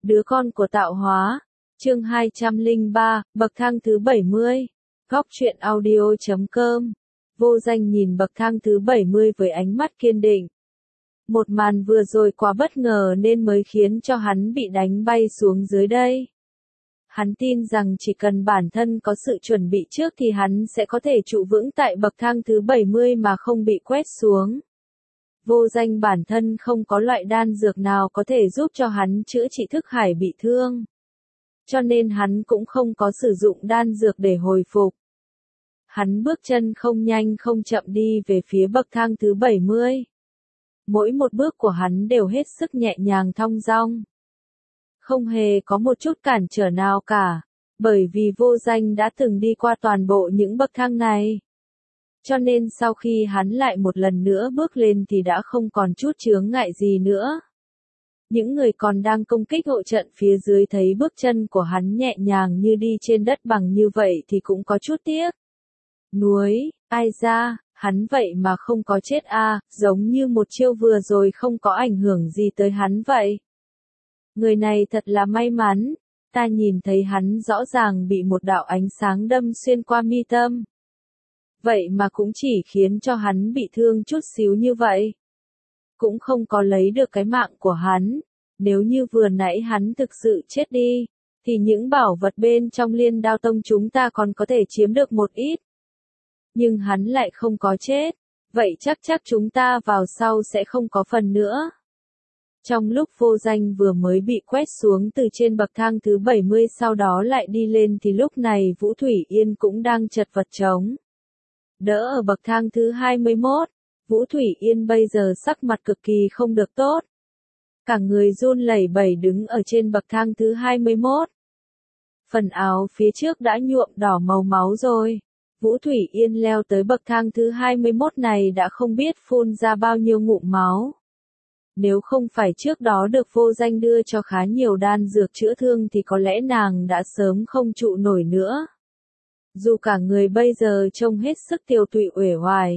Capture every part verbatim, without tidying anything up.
Đứa con của tạo hóa. Chương hai trăm lẻ ba, bậc thang thứ bảy mươi. Góc truyện audio chấm com. Vô Danh nhìn bậc thang thứ bảy mươi với ánh mắt kiên định. Một màn vừa rồi quá bất ngờ nên mới khiến cho hắn bị đánh bay xuống dưới đây. Hắn tin rằng chỉ cần bản thân có sự chuẩn bị trước thì hắn sẽ có thể trụ vững tại bậc thang thứ bảy mươi mà không bị quét xuống. Vô Danh bản thân không có loại đan dược nào có thể giúp cho hắn chữa trị thức hải bị thương. Cho nên hắn cũng không có sử dụng đan dược để hồi phục. Hắn bước chân không nhanh không chậm đi về phía bậc thang thứ bảy mươi. Mỗi một bước của hắn đều hết sức nhẹ nhàng thong dong. Không hề có một chút cản trở nào cả, bởi vì Vô Danh đã từng đi qua toàn bộ những bậc thang này. Cho nên sau khi hắn lại một lần nữa bước lên thì đã không còn chút chướng ngại gì nữa. Những người còn đang công kích hộ trận phía dưới thấy bước chân của hắn nhẹ nhàng như đi trên đất bằng như vậy thì cũng có chút tiếc. Nuối, ai ra, hắn vậy mà không có chết a, à, giống như một chiêu vừa rồi không có ảnh hưởng gì tới hắn vậy. Người này thật là may mắn, ta nhìn thấy hắn rõ ràng bị một đạo ánh sáng đâm xuyên qua mi tâm. Vậy mà cũng chỉ khiến cho hắn bị thương chút xíu như vậy. Cũng không có lấy được cái mạng của hắn. Nếu như vừa nãy hắn thực sự chết đi, thì những bảo vật bên trong Liên Đao Tông chúng ta còn có thể chiếm được một ít. Nhưng hắn lại không có chết, vậy chắc chắc chúng ta vào sau sẽ không có phần nữa. Trong lúc Vô Danh vừa mới bị quét xuống từ trên bậc thang thứ bảy mươi sau đó lại đi lên thì lúc này Vũ Thủy Yên cũng đang chật vật chống đỡ ở bậc thang thứ hai mươi mốt. Vũ Thủy Yên bây giờ sắc mặt cực kỳ không được tốt. Cả người run lẩy bẩy đứng ở trên bậc thang thứ hai mươi mốt. Phần áo phía trước đã nhuộm đỏ màu máu rồi. Vũ Thủy Yên leo tới bậc thang thứ hai mươi mốt này đã không biết phun ra bao nhiêu ngụm máu. Nếu không phải trước đó được Vô Danh đưa cho khá nhiều đan dược chữa thương thì có lẽ nàng đã sớm không trụ nổi nữa. Dù cả người bây giờ trông hết sức tiêu tụy uể oải.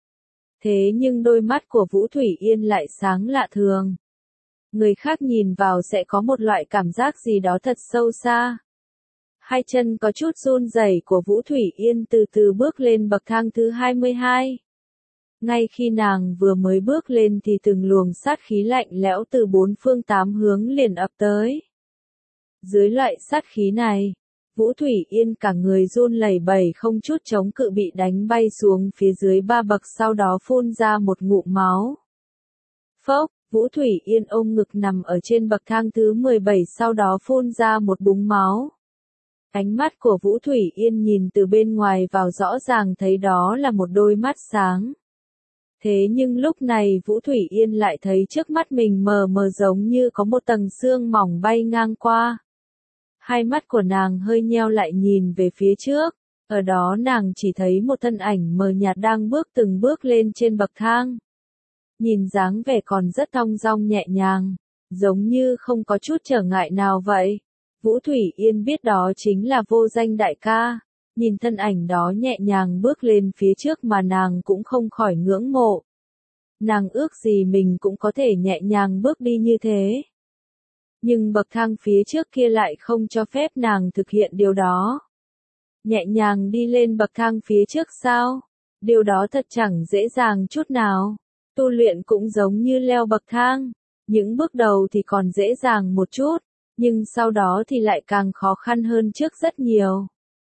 Thế nhưng đôi mắt của Vũ Thủy Yên lại sáng lạ thường. Người khác nhìn vào sẽ có một loại cảm giác gì đó thật sâu xa. Hai chân có chút run rẩy của Vũ Thủy Yên từ từ bước lên bậc thang thứ hai mươi hai. Ngay khi nàng vừa mới bước lên thì từng luồng sát khí lạnh lẽo từ bốn phương tám hướng liền ập tới. Dưới loại sát khí này, Vũ Thủy Yên cả người run lẩy bẩy không chút chống cự bị đánh bay xuống phía dưới ba bậc sau đó phun ra một ngụm máu. Phốc, Vũ Thủy Yên ôm ngực nằm ở trên bậc thang thứ mười bảy sau đó phun ra một búng máu. Ánh mắt của Vũ Thủy Yên nhìn từ bên ngoài vào rõ ràng thấy đó là một đôi mắt sáng. Thế nhưng lúc này Vũ Thủy Yên lại thấy trước mắt mình mờ mờ giống như có một tầng sương mỏng bay ngang qua. Hai mắt của nàng hơi nheo lại nhìn về phía trước, ở đó nàng chỉ thấy một thân ảnh mờ nhạt đang bước từng bước lên trên bậc thang. Nhìn dáng vẻ còn rất thong dong nhẹ nhàng, giống như không có chút trở ngại nào vậy. Vũ Thủy Yên biết đó chính là Vô Danh đại ca, nhìn thân ảnh đó nhẹ nhàng bước lên phía trước mà nàng cũng không khỏi ngưỡng mộ. Nàng ước gì mình cũng có thể nhẹ nhàng bước đi như thế. Nhưng bậc thang phía trước kia lại không cho phép nàng thực hiện điều đó. Nhẹ nhàng đi lên bậc thang phía trước sao? Điều đó thật chẳng dễ dàng chút nào. Tu luyện cũng giống như leo bậc thang. Những bước đầu thì còn dễ dàng một chút, nhưng sau đó thì lại càng khó khăn hơn trước rất nhiều.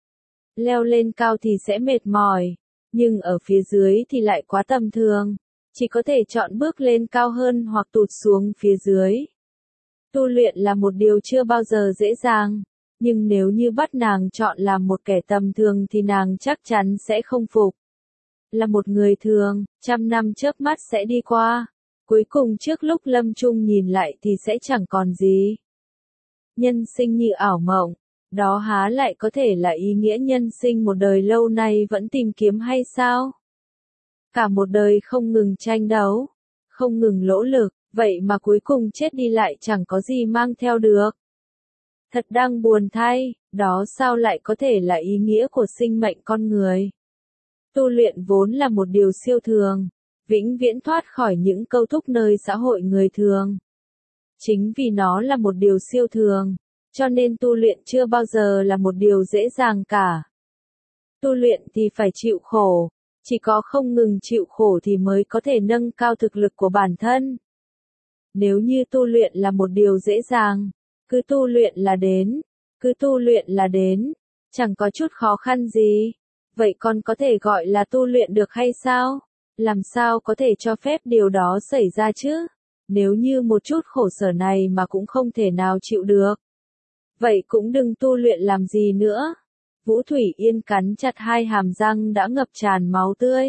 Leo lên cao thì sẽ mệt mỏi, nhưng ở phía dưới thì lại quá tầm thường. Chỉ có thể chọn bước lên cao hơn hoặc tụt xuống phía dưới. Tu luyện là một điều chưa bao giờ dễ dàng, nhưng nếu như bắt nàng chọn làm một kẻ tầm thường thì nàng chắc chắn sẽ không phục. Là một người thường, trăm năm chớp mắt sẽ đi qua, cuối cùng trước lúc lâm chung nhìn lại thì sẽ chẳng còn gì. Nhân sinh như ảo mộng, đó há lại có thể là ý nghĩa nhân sinh một đời lâu nay vẫn tìm kiếm hay sao? Cả một đời không ngừng tranh đấu, không ngừng nỗ lực. Vậy mà cuối cùng chết đi lại chẳng có gì mang theo được. Thật đang buồn thay, đó sao lại có thể là ý nghĩa của sinh mệnh con người. Tu luyện vốn là một điều siêu thường, vĩnh viễn thoát khỏi những câu thúc nơi xã hội người thường. Chính vì nó là một điều siêu thường, cho nên tu luyện chưa bao giờ là một điều dễ dàng cả. Tu luyện thì phải chịu khổ, chỉ có không ngừng chịu khổ thì mới có thể nâng cao thực lực của bản thân. Nếu như tu luyện là một điều dễ dàng, cứ tu luyện là đến, cứ tu luyện là đến, chẳng có chút khó khăn gì, vậy còn có thể gọi là tu luyện được hay sao? Làm sao có thể cho phép điều đó xảy ra chứ? Nếu như một chút khổ sở này mà cũng không thể nào chịu được, vậy cũng đừng tu luyện làm gì nữa. Vũ Thủy Yên cắn chặt hai hàm răng đã ngập tràn máu tươi.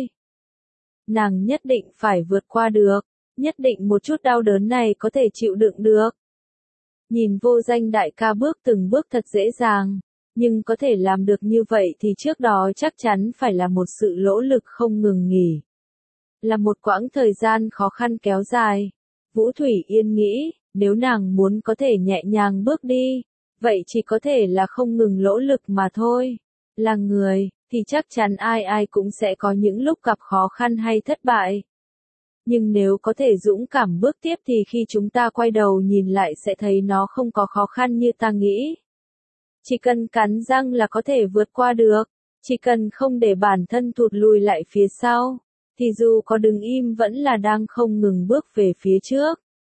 Nàng nhất định phải vượt qua được, nhất định một chút đau đớn này có thể chịu đựng được. Nhìn Vô Danh đại ca bước từng bước thật dễ dàng, nhưng có thể làm được như vậy thì trước đó chắc chắn phải là một sự nỗ lực không ngừng nghỉ. Là một quãng thời gian khó khăn kéo dài. Vũ Thủy Yên nghĩ, nếu nàng muốn có thể nhẹ nhàng bước đi, vậy chỉ có thể là không ngừng nỗ lực mà thôi. Là người, thì chắc chắn ai ai cũng sẽ có những lúc gặp khó khăn hay thất bại. Nhưng nếu có thể dũng cảm bước tiếp thì khi chúng ta quay đầu nhìn lại sẽ thấy nó không có khó khăn như ta nghĩ. Chỉ cần cắn răng là có thể vượt qua được, chỉ cần không để bản thân thụt lùi lại phía sau, thì dù có đứng im vẫn là đang không ngừng bước về phía trước.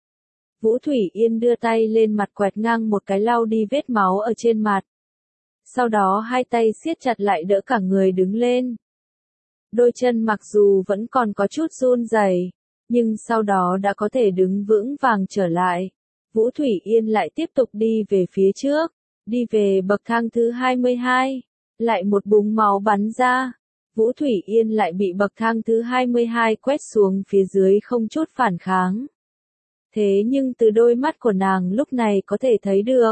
Vũ Thủy Yên đưa tay lên mặt quẹt ngang một cái lau đi vết máu ở trên mặt. Sau đó hai tay siết chặt lại đỡ cả người đứng lên. Đôi chân mặc dù vẫn còn có chút run rẩy, nhưng sau đó đã có thể đứng vững vàng trở lại. Vũ Thủy Yên lại tiếp tục đi về phía trước, đi về bậc thang thứ hai mươi hai, lại một búng máu bắn ra. Vũ Thủy Yên lại bị bậc thang thứ hai mươi hai quét xuống phía dưới không chút phản kháng. Thế nhưng từ đôi mắt của nàng lúc này có thể thấy được,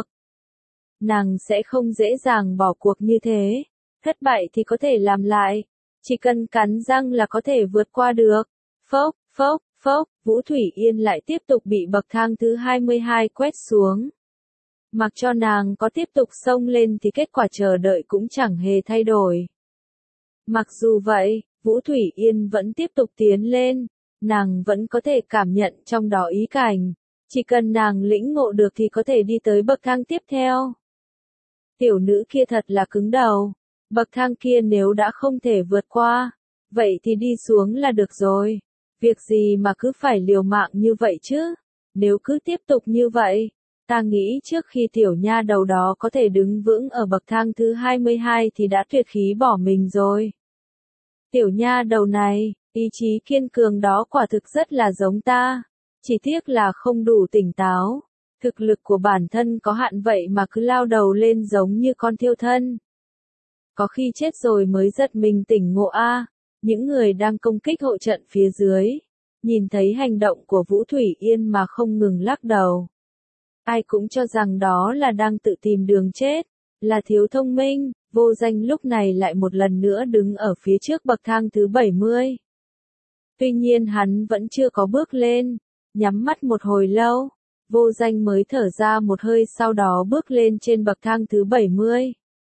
nàng sẽ không dễ dàng bỏ cuộc như thế. Thất bại thì có thể làm lại, chỉ cần cắn răng là có thể vượt qua được. Phốc, phốc, phốc, Vũ Thủy Yên lại tiếp tục bị bậc thang thứ hai mươi hai quét xuống. Mặc cho nàng có tiếp tục xông lên thì kết quả chờ đợi cũng chẳng hề thay đổi. Mặc dù vậy, Vũ Thủy Yên vẫn tiếp tục tiến lên, nàng vẫn có thể cảm nhận trong đó ý cảnh, chỉ cần nàng lĩnh ngộ được thì có thể đi tới bậc thang tiếp theo. Tiểu nữ kia thật là cứng đầu, bậc thang kia nếu đã không thể vượt qua, vậy thì đi xuống là được rồi, việc gì mà cứ phải liều mạng như vậy chứ, nếu cứ tiếp tục như vậy, ta nghĩ trước khi tiểu nha đầu đó có thể đứng vững ở bậc thang thứ hai mươi hai thì đã tuyệt khí bỏ mình rồi. Tiểu nha đầu này, ý chí kiên cường đó quả thực rất là giống ta, chỉ tiếc là không đủ tỉnh táo, thực lực của bản thân có hạn vậy mà cứ lao đầu lên giống như con thiêu thân. Có khi chết rồi mới giật mình tỉnh ngộ a. Những người đang công kích hộ trận phía dưới, nhìn thấy hành động của Vũ Thủy Yên mà không ngừng lắc đầu. Ai cũng cho rằng đó là đang tự tìm đường chết, là thiếu thông minh. Vô Danh lúc này lại một lần nữa đứng ở phía trước bậc thang thứ bảy mươi. Tuy nhiên hắn vẫn chưa có bước lên, nhắm mắt một hồi lâu, Vô Danh mới thở ra một hơi sau đó bước lên trên bậc thang thứ bảy mươi.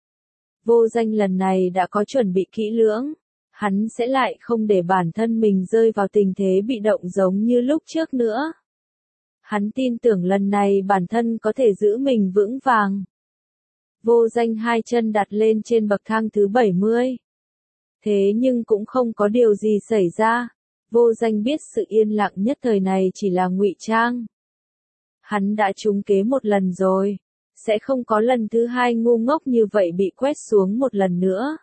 Vô Danh lần này đã có chuẩn bị kỹ lưỡng, hắn sẽ lại không để bản thân mình rơi vào tình thế bị động giống như lúc trước nữa. Hắn tin tưởng lần này bản thân có thể giữ mình vững vàng. Vô Danh hai chân đặt lên trên bậc thang thứ bảy mươi. Thế nhưng cũng không có điều gì xảy ra. Vô Danh biết sự yên lặng nhất thời này chỉ là ngụy trang. Hắn đã trúng kế một lần rồi, sẽ không có lần thứ hai ngu ngốc như vậy bị quét xuống một lần nữa.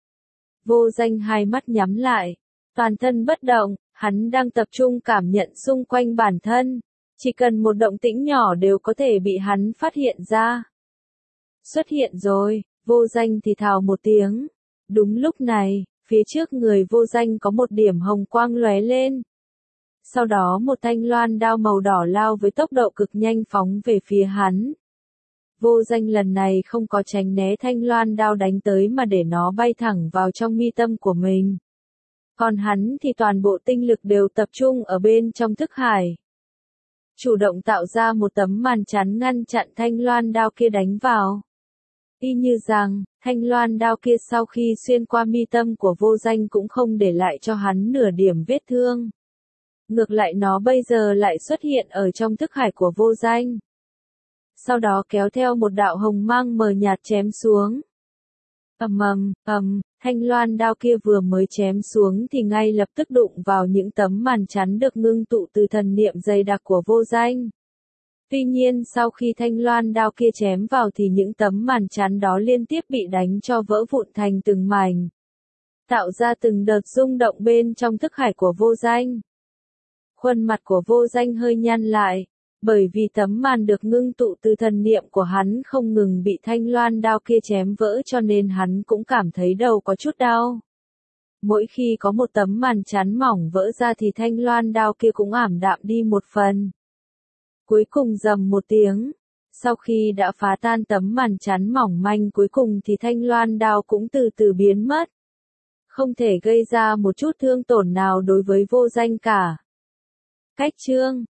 Vô Danh hai mắt nhắm lại, toàn thân bất động, hắn đang tập trung cảm nhận xung quanh bản thân, chỉ cần một động tĩnh nhỏ đều có thể bị hắn phát hiện ra. Xuất hiện rồi, Vô Danh thì thào một tiếng. Đúng lúc này, phía trước người Vô Danh có một điểm hồng quang lóe lên. Sau đó một thanh loan đao màu đỏ lao với tốc độ cực nhanh phóng về phía hắn. Vô Danh lần này không có tránh né thanh loan đao đánh tới mà để nó bay thẳng vào trong mi tâm của mình. Còn hắn thì toàn bộ tinh lực đều tập trung ở bên trong thức hải. Chủ động tạo ra một tấm màn chắn ngăn chặn thanh loan đao kia đánh vào. Y như rằng, thanh loan đao kia sau khi xuyên qua mi tâm của Vô Danh cũng không để lại cho hắn nửa điểm vết thương. Ngược lại nó bây giờ lại xuất hiện ở trong thức hải của vô danh. Sau đó kéo theo một đạo hồng mang mờ nhạt chém xuống. Ầm ầm, ầm, thanh loan đao kia vừa mới chém xuống thì ngay lập tức đụng vào những tấm màn chắn được ngưng tụ từ thần niệm dày đặc của vô danh. Tuy nhiên sau khi thanh loan đao kia chém vào thì những tấm màn chắn đó liên tiếp bị đánh cho vỡ vụn thành từng mảnh, tạo ra từng đợt rung động bên trong thức hải của vô danh. Khuôn mặt của vô danh hơi nhăn lại, bởi vì tấm màn được ngưng tụ từ thần niệm của hắn không ngừng bị thanh loan đao kia chém vỡ cho nên hắn cũng cảm thấy đầu có chút đau. Mỗi khi có một tấm màn chắn mỏng vỡ ra thì thanh loan đao kia cũng ảm đạm đi một phần. Cuối cùng rầm một tiếng, sau khi đã phá tan tấm màn chắn mỏng manh cuối cùng thì thanh loan đao cũng từ từ biến mất. Không thể gây ra một chút thương tổn nào đối với vô danh cả. Cách chương